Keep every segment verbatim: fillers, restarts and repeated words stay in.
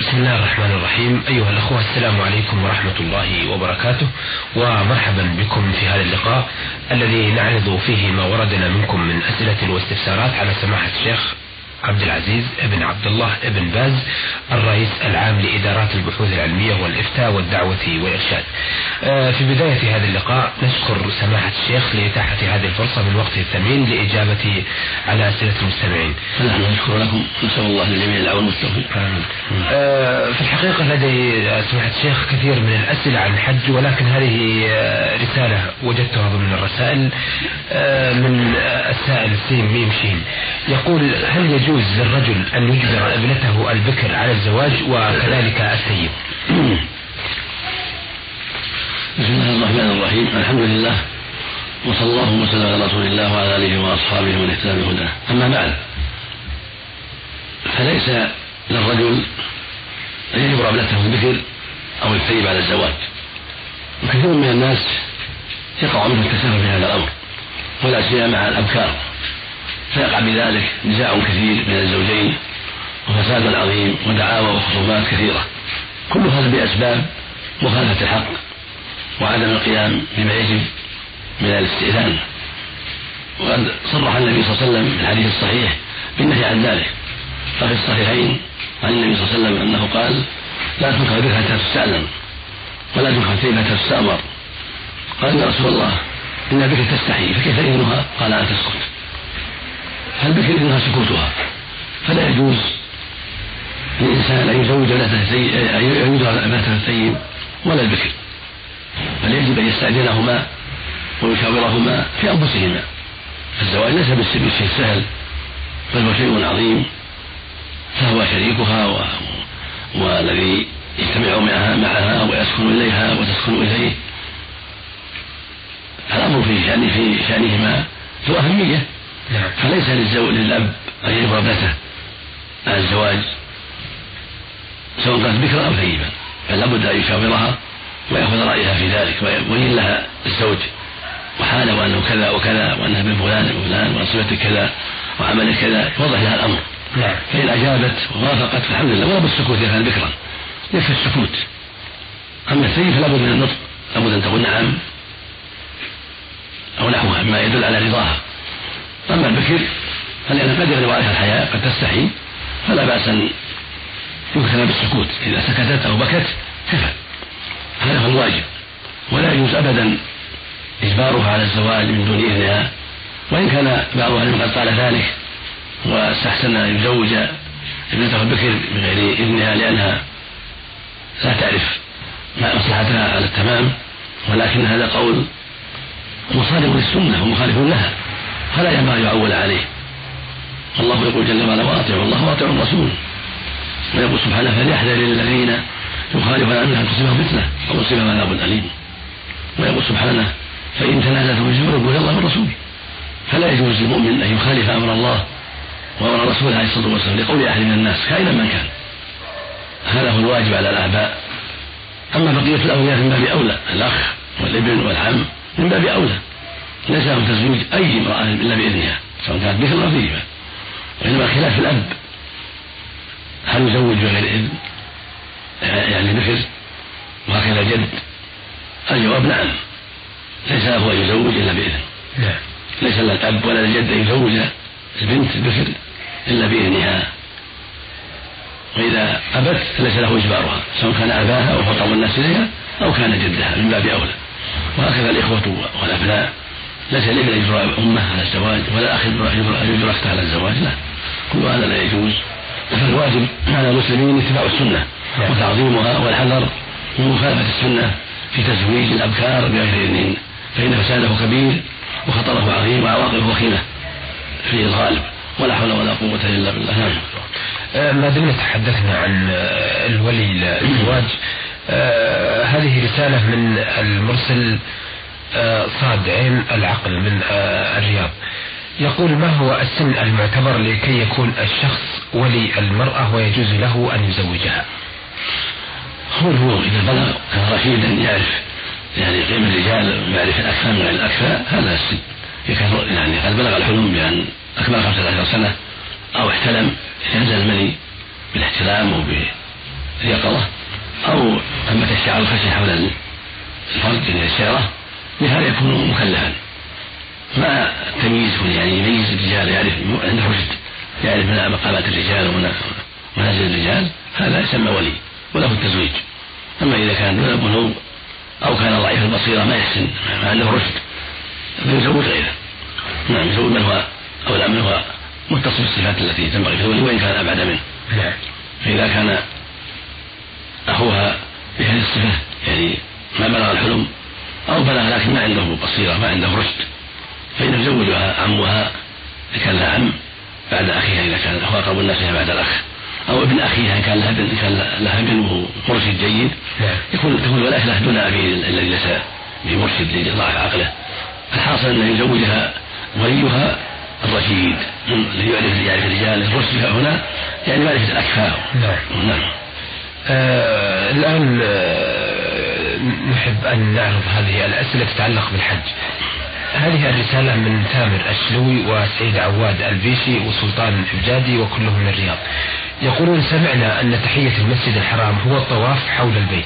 بسم الله الرحمن الرحيم. أيها الأخوة، السلام عليكم ورحمة الله وبركاته، ومرحبا بكم في هذا اللقاء الذي نعرض فيه ما وردنا منكم من أسئلة واستفسارات على سماحة الشيخ عبد العزيز ابن عبد الله ابن باز، الرئيس العام لإدارات البحوث العلمية والإفتاء والدعوة والإرشاد. في بداية هذا اللقاء نشكر سماحة الشيخ لإتاحة هذه الفرصة من وقته الثمين لإجابة على أسئلة المستمعين. نحن نشكر لكم، نسأل الله للجميع العون والتوفيق. في الحقيقة لدي سماحة الشيخ كثير من الأسئلة عن الحج، ولكن هذه رسالة وجدتها ضمن الرسائل من السائل سين ميم شين، يقول: هل يجوز للرجل أن يجبر ابنته البكر على الزواج وكذلك الثيب؟ بسم الله الرحمن الرحيم، الحمد لله، وصلى الله وسلم على رسول الله وعلى آله وأصحابه ومن اهتدى بهداه. أما بعد، فليس للرجل أن يجبر ابنته البكر أو الثيب على الزواج، وكثير من الناس يقع منه التساهل في هذا الأمر، ولا سيما مع الأبكار، فيقع بذلك نزاع كثير بين الزوجين وفساد عظيم ودعاوى وخصومات كثيرة، كل هذا بأسباب مخالفة الحق وعدم القيام بما يجب من الاستئذان. وقد صرح النبي صلى الله عليه وسلم في الحديث الصحيح بالنهي عن ذلك، ففي الصحيحين عن النبي صلى الله عليه وسلم أنه قال: لا تنكح البكر حتى تستأذن، ولا تنكح الثيب حتى تستأمر. قال: يا رسول الله، إن البكر تستحي، فكيف إذنها؟ قال: أن تسكت. فالبكر إذنها سكوتها، فلا يجوز للإنسان أن يزوج ابنته الثيب ولا البكر، بل يجب أن يستأذنهما ويشاورهما في أنفسهما. الزواج ليس بالشيء السهل، بل هو شيء عظيم، فهو شريكها و... والذي يجتمع معها ويسكن إليها وتسكن إليه. الأمر في شأن في شأنهما ذو أهمية، فليس للزوج للأب أن يجبر ابنته على الزواج سواء كانت بكرا أو ثيبا، بل لابد أن يشاورها ويأخذ رأيها في ذلك، ويبين لها الزوج وحاله وأنه كذا وكذا، وأنها من فلان وفلان وصفة كذا وعمل كذا، يوضح لها الأمر. فإن أجابت ووافقت فالحمد لله، ولا بالسكوت إذا كان بكرا، يكفي السكوت. أما الثيب فلا بد من النطق، لابد أن تقول نعم أو نحوها مما يدل على رضاها. أما البكر فلأن قد يغلب عليها الحياء، قد تستحي، فلا بأس أن يكتفى بالسكوت، إذا سكتت أو بكت كفى، هذا هو الواجب. ولا يجوز أبدا إجبارها على الزواج من دون إذنها، وإن كان بعض أهل العلم قد قال ذلك واستحسن أن يزوج ابنته البكر بغير إذنها لأنها لا تعرف ما مصلحتها على التمام، ولكن هذا قول مصادم للسنة ومخالف لها، فلا ينبغي يعول عليه. الله يقول جل وعلا: وأطيعوا الله وأطيعوا الرسول، ويقول سبحانه: فليحذر الذين يخالفون عن أن تصيبهم فتنة أو يصيبهم عذاب أليم. ويقول سبحانه: فإن تنازعتم في شيء فردوه إلى الله والرسول. فلا يجوز للمؤمن أن يخالف أمر الله وأمر رسوله عليه الصلاة والسلام لقول أحد من الناس كائنا من كان، هذا هو الواجب على الآباء. أما بقية الأولياء من باب أولى، الأخ والابن والعم من باب أولى، ليس لهم تزويج أي امرأة إلا بإذنها سواء كانت بكر أو ثيبا. وإنما خلاف الأب، هل يزوج بغير إذن يعني بكر وهكذا جد؟ الجواب نعم، ليس له أن يزوج إلا بإذن، ليس للأب ولا للجد أن يزوج البنت البكر إلا بإذنها، وإذا أبت فليس له إجبارها سواء كان أباها أو خطب الناس إليها أو كان جدها من باب أولى. وهكذا الإخوة والأبناء، ليس الابن يجبر أمه على الزواج ولا أخ يجبر أخته على الزواج، لا، كل هذا لا يجوز. فالواجب على المسلمين اتباع السنة وتعظيمها والحذر من مخالفة السنة في تزويج الأبكار بغير إذنهن، فإن فساده كبير وخطره عظيم وعواقبه وخيمة في الغالب، ولا حول ولا قوة إلا بالله. ما دمنا تحدثنا عن الولي للزواج، هذه رسالة من المرسل صاد عين العقل من الرياض، يقول: ما هو السن المعتبر لكي يكون الشخص ولي المرأة ويجوز له أن يزوجها؟ هو البلوغ، إذا بلغ كان رشيدا يعرف يعني قيم الرجال ويعرف الأكفاء من الأكفاء، هذا السن. يعني قد بلغ الحلم بأن أكمل خمسة عشر سنة أو احتلم، ينزل المني بالاحتلام اليقظة أو ثمة الشعر الخشن حول الفرد يعني الشعرة، بهذا يكون مكلفا مع التمييز، يعني يميز الرجال، يعرف عنده رشد، يعرف من مقامات الرجال ومنازل الرجال، هذا يسمى ولي وله التزويج. أما إذا كان دون بلوغ أو كان ضعيف البصيرة ما يحسن ما عنده رشد فيزوج غيره. نعم، يزوج من هو أولى من هو متصف بالصفات التي تنبغي في الولي وإن كان أبعد منه. فإذا كان أخوها بهذه الصفة يعني ما بلغ الحلم أو بلغ لكن ما عنده بصيرة ما عنده رشد، فإن يزوجها عمها إذا كان لها عم بعد أخيها إذا كان هو أقرب الناس بعد الأخ، أو ابن أخيها إن كان لها ابن كان لها ابن وهو مرشد جيد يكون تكون الولاية له دون أبيه الذي ليس بمرشد لضعف عقله. الحاصل أن يزوجها وليها الرشيد الذي يعرف يعرف الرجال. الرشد هنا يعني معرفة الأكفاء. نعم. نعم. آه الآن آه نحب أن نعرض هذه الأسئلة تتعلق بالحج. هذه الرسالة من تامر الشلوي وسعيد عواد البيشي وسلطان الحجادي وكلهم من الرياض. يقولون: سمعنا أن تحية المسجد الحرام هو الطواف حول البيت،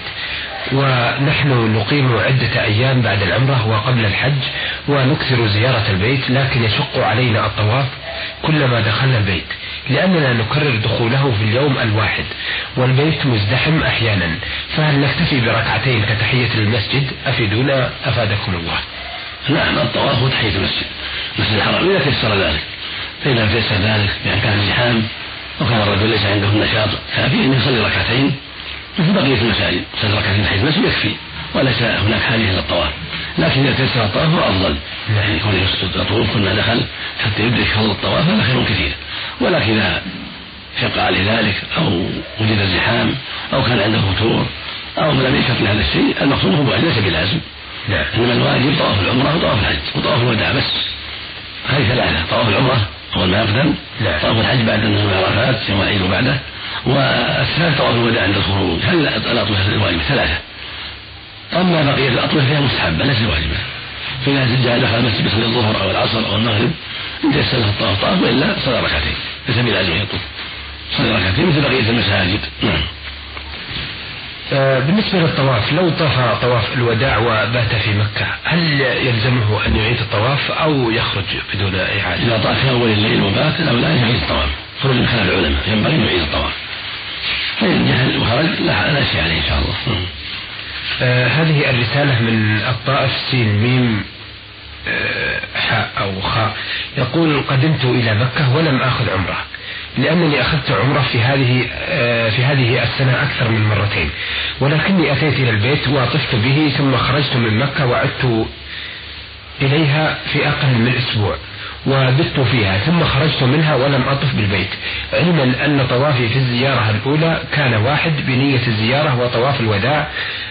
ونحن نقيم عدة أيام بعد العمرة وقبل الحج ونكثر زيارة البيت، لكن يشق علينا الطواف كلما دخلنا البيت لأننا نكرر دخوله في اليوم الواحد والبيت مزدحم أحيانا، فهل نكتفي بركعتين كتحية المسجد؟ أفيدونا أفادكم الله. نعم، الطواف هو تحية المسجد المسجد الحرام إذا تيسر ذلك، فإذا تيسر ذلك بأن كان زحام وكان الرجل ليس عنده النشاط كافي أن يصلي ركعتين مثل بقية المساجد، يصلي ركعتين تحية المسجد يكفي وليس هناك حاجة إلى الطواف. لكن إذا تيسر الطواف هو أفضل، يعني يكون يطوف كل دخل حتى يدرك فضل الطواف هذا خير كثير. ولكن إذا شق عليه ذلك أو وجد الزحام أو كان عنده فتور أو لم يشق لهذا الشيء المقصود هو ليس بلازم. نعم. إنما الواجب طواف العمرة وطواف الحج وطواف الوداع بس، هذه ثلاثة: طواف العمرة أول ما يقدم، طواف الحج بعد نزول عرفات يوم العيد وبعده، والثالث طواف الوداع عند الخروج. هذه الأطوفة الواجبة ثلاثة. أما بقية الأطوفة فيها مستحبة ليست واجبة، فإذا جاء دخل المسجد يصلي الظهر أو العصر أو المغرب إن تيسر له الطواف طاف، وإلا صلى ركعتين ليس بلازم يطوف، صلى ركعتين مثل بقية المساجد. نعم. بالنسبة للطواف، لو طاف طواف الوداع وبات في مكة هل يلزمه أن يعيد الطواف أو يخرج بدون إعادة؟ إذا طاف في أول الليل وبات أو لا يعيد الطواف، خروج من خلال العلماء ينبغي أن يعيد الطواف، فإن جهل وخرج لا شيء عليه إن شاء الله. آه هذه الرسالة من الطائف سين ميم آه حاء أو خاء، يقول: قدمت إلى مكة ولم آخذ عمرة لأنني أخذت عمرة في هذه آه في هذه السنة أكثر من مرتين، ولكني أتيت إلى البيت وطفت به ثم خرجت من مكة وعدت إليها في أقل من أسبوع وبت فيها ثم خرجت منها ولم أطف بالبيت، علما أن طوافي في الزيارة الأولى كان واحد بنية الزيارة وطواف الوداع،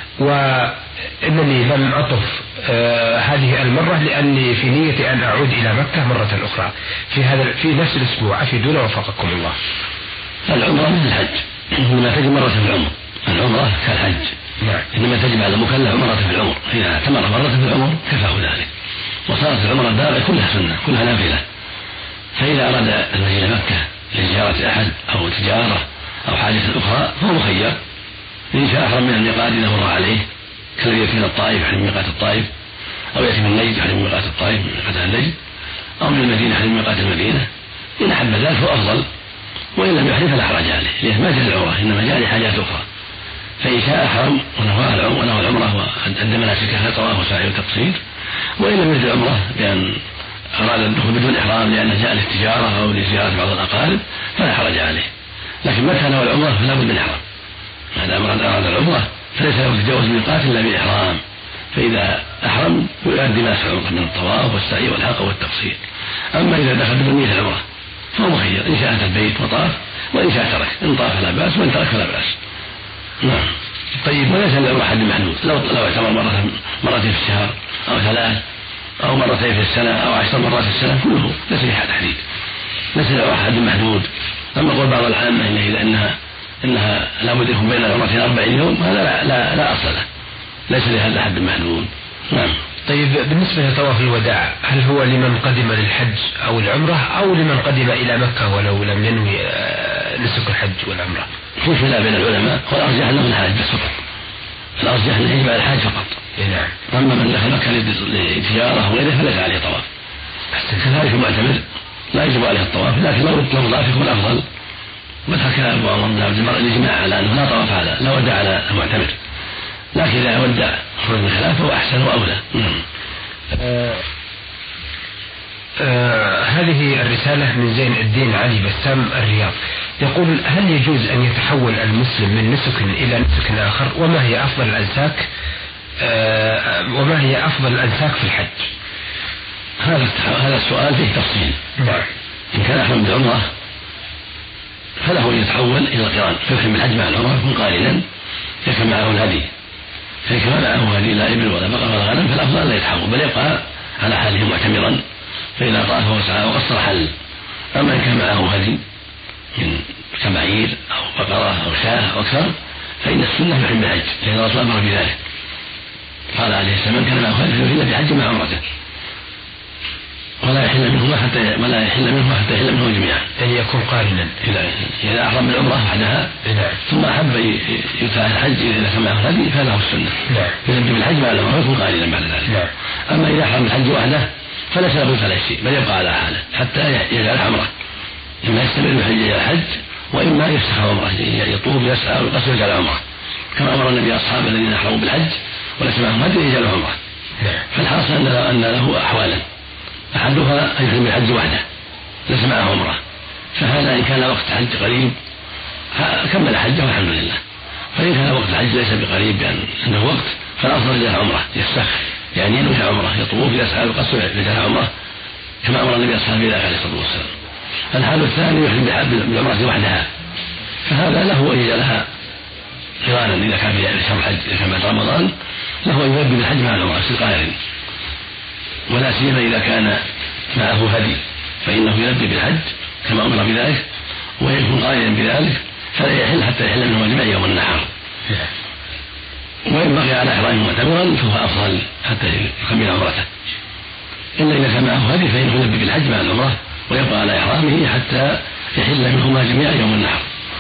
وإنني لم أطف آه هذه المرة لأني في نية أن أعود إلى مكة مرة أخرى في هذا في نفس الأسبوع، أفيدونا وفقكم الله. العمرة مثل الحج، إنما تجب مرة في العمر، العمرة كالحج. نعم. إنما تجب على المكلف مرة في العمر، إذا اعتمر مرة في العمر كفاه ذلك، وصارت العمرة الدابة كلها سنة كلها نافلة. فإذا أراد المجيء إلى مكة لزيارة أحد أو تجارة أو حاجة أخرى فهو مخير، إن شاء أحرم من الميقات إذا مر عليه كالذي يأتي من الطائف يحرم من ميقات الطائف، أو يأتي من نجد يحرم من ميقات الطائف من ميقات النجد، أو من المدينة يحرم من ميقات المدينة. إن أحب ذلك فهو أفضل، وإن لم يحرم فلا حرج عليه لأنه ما جاء العمرة إنما جاء لحاجات أخرى. فإن شاء أحرم ونوى العمرة وأدى مناسكها طواف وسعي وتقصير، وإن لم يجد العمرة بأن أراد الدخول بدون إحرام لأنه جاء للتجارة أو لزيارة بعض الأقارب فلا حرج عليه. لكن متى نوى العمرة فلا بد من إحرام، ما دام أراد العمرة فليس له تجاوز ميقات إلا بإحرام، فإذا أحرم يؤدي ما يسعى من الطواف والسعي والحلق والتقصير. أما إذا دخل بدون نية العمرة فهو مخير، إن شاء أتى البيت وطاف وإن شاء ترك، إن طاف فلا بأس وإن ترك فلا بأس. نعم. طيب، وليس له حد محدود، لو لو اعتمر مرة مرتين في الشهر أو ثلاث أو مرتين في السنة أو عشر مرات في السنة كله ليس له تحديد، ليس له حد محدود. أما قول بعض العامة إنه إذا أنها إنها لا بد يكون بين العمرتين أربعين يوم هذا لا, لا, لا أصل له، ليس لهذا حد محدود. نعم. طيب، بالنسبة لطواف الوداع هل هو لمن قدم للحج أو العمرة أو لمن قدم إلى مكة ولو لم ينوي نسك الحج والعمرة؟ في خلاف بين العلماء، والأرجح أنه الحاج بس فقط، الأرجح أنه يجب على الحاج فقط. نعم. أما من دخل مكة لتجارة وغيره فليس عليه طواف. كذلك المعتمر لا يجب عليه الطواف، لكن لو لو ضاف يكون أفضل. وذكر أبو عمر بن عبد البر الإجماع على أنه لا طواف على لا ودع على المعتمر، لكن إذا ودع خرج من خلافه وأحسن وأولى. آه آه هذه الرسالة من زين الدين علي بسام الرياض، يقول: هل يجوز أن يتحول المسلم من نسك إلى نسك آخر؟ وما هي أفضل الأنساك آه وما هي أفضل الأنساك في الحج؟ هذا هذا السؤال فيه تفصيل. نعم. إن كان أحرم بالعمرة فله أن يتحول إلى القران، فيحرم بالحج مع العمرة يكون قارنا، يكون معه الهدي، فإن كان معه هدي لا إبل ولا بقر ولا غنم فالأفضل لا يتحول بل يبقى على حاله معتمرا، فإذا طاف وسعى وقصر حل. أما إن كان معه هدي من كمعير أو بقرة أو شاة أو أكثر فإن السنة يحرم بالحج، لأن الرسول أمر بذلك، قال عليه السلام: من كان معه هدي فليحل بحج مع عمرته، ولا يحل منهما حتى ولا يحل منهما حتى يحل منهما جميعا، يعني يكون قارنا. إذا إذا أحرم بالعمرة وحدها ثم أحب يتبع الحج إذا كان معه الهدي فله السنة، يلبي بالحج مع العمرة يكون قارنا بعد ذلك. أما إذا أحرم بالحج وحده فليس له فلا شيء بل يبقى على حاله حتى يجعل عمره، إما يستمر بالحج إلى الحج وإما يفسخ عمره، يطوف يسعى ويقصر ويجعل عمره، كما أمر النبي أصحابه الذين أحرموا بالحج وليس معهم هدي يجعلوا عمره. فالحاصل أن له أحوالا، أحدها أن يحرم بالحج وحده ليس معه عمره، فهذا إن كان وقت حج قريب كمل حجه والحمد لله، فإن كان وقت الحج ليس بقريب بأن أنه وقت فالأفضل يجعل عمره، يفسخ يعني ينوي عمره، يطوف يسعى ويقصر يجعل عمره كما أمر النبي أصحابه ذلك عليه الصلاة والسلام. الحال الثاني يحرم بالعمرة وحدها، فهذا له أن يجعلها قرانا إذا كان في شهر الحج، إذا كان بعد رمضان له أن يلبي بالحج مع العمرة في قارن، ولا سيما إذا كان معه هدي فإنه يلبي بالحج كما أمر بذلك ويكون قائلا بذلك، فلا يحل حتى يحل منه جميع يوم النحر، وإن بقي على إحرامه معتمرا فهو أفضل حتى يكمل عمرته. إلا إذا كان معه هدي فإنه يلبي بالحج مع العمرة ويبقى على إحرامه حتى يحل منهما جميع يوم النحر.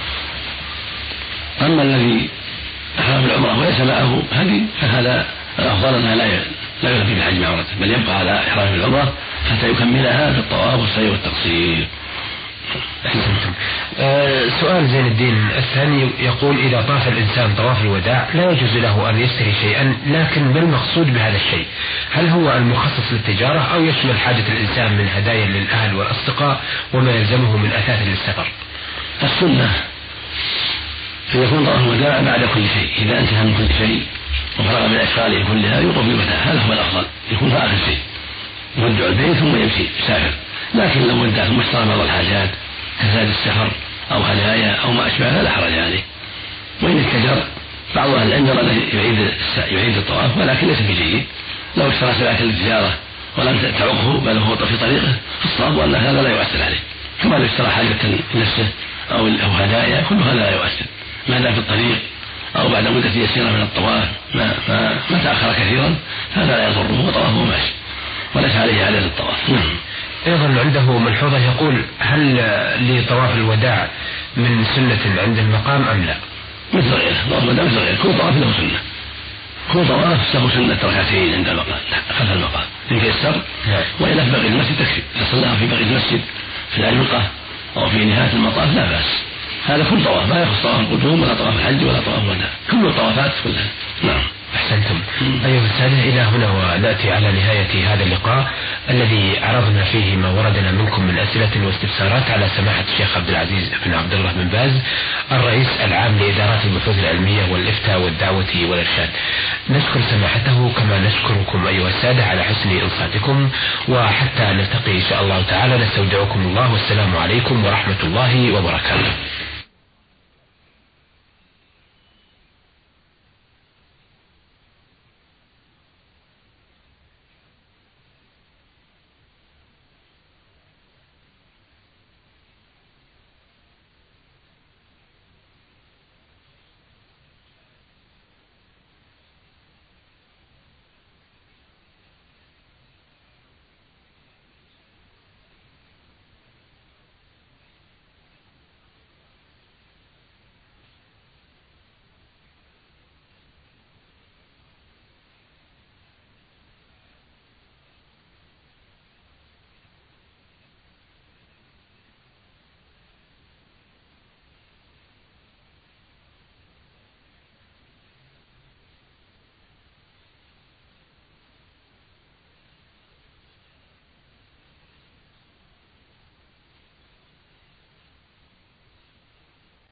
أما الذي أحرم بالعمرة وليس معه هدي فهذا الأفضل أنها لا لا يلبي بالحج مع عمرته بل يبقى على إحرامه بالعمرة حتى يكملها بالطواف والسعي والتقصير. أحسنتم. آه سؤال زين الدين الثاني يقول: إذا طاف الإنسان طواف الوداع لا يجوز له أن يشتري شيئا، لكن ما المقصود بهذا الشيء؟ هل هو المخصص للتجارة أو يشمل حاجة الإنسان من هدايا للأهل والأصدقاء وما يلزمه من أثاث للسفر؟ السنة أن يكون طواف الوداع بعد كل شيء، إذا انتهى من كل شيء وفرغ من أشغاله كلها يطوف بالوداع، هذا هو الأفضل، يكون في آخر شيء يودع البيت ثم يمشي يسافر. لكن لو ودع ثم اشترى بعض الحاجات كزاد السفر أو هدايا أو ما أشبه لا حرج عليه. وإن اتجر بعض أهل العلم يعيد يعيد الطواف ولكن ليس بجيد، لو اشترى سلعة للتجارة ولم تعقه بل هو في طريقه فالصواب أن هذا لا يؤثر عليه، كما لو اشترى حاجة لنفسه أو هدايا كل هذا لا يؤثر ما دام في الطريق أو بعد مدة يسيرة من الطواف ما, ما, ما تأخر كثيرا هذا لا يضره وطوافه ماشي وليس عليه عدد الطواف. أيضا عنده ملحوظة يقول: هل لطواف الوداع من سنة عند المقام أم لا؟ مثل غيره، طواف الوداع مثل غيره، كل طواف له سنة، كل طواف له سنة ركعتين عند المقام خلف المقام إن تيسر، وإلا في باقي المسجد تكفي، إذا صلى في باقي المسجد في العلقة أو في نهاية المطاف لا بأس. هذا كل طواف ما يخص طواف القدوم ولا طواف الحج ولا طواف الوداع، كل الطوافات كلها. نعم. أحسنتم. أيها السادة، إلى هنا ونأتي على نهاية هذا اللقاء الذي عرضنا فيه ما وردنا منكم من أسئلة واستفسارات على سماحة الشيخ عبد العزيز بن عبد الله بن باز الرئيس العام لإدارات البحوث العلمية والإفتاء والدعوة والإرشاد. نشكر سماحته كما نشكركم أيها السادة على حسن إنصاتكم، وحتى نلتقي إن شاء الله تعالى نستودعكم الله والسلام عليكم ورحمة الله وبركاته.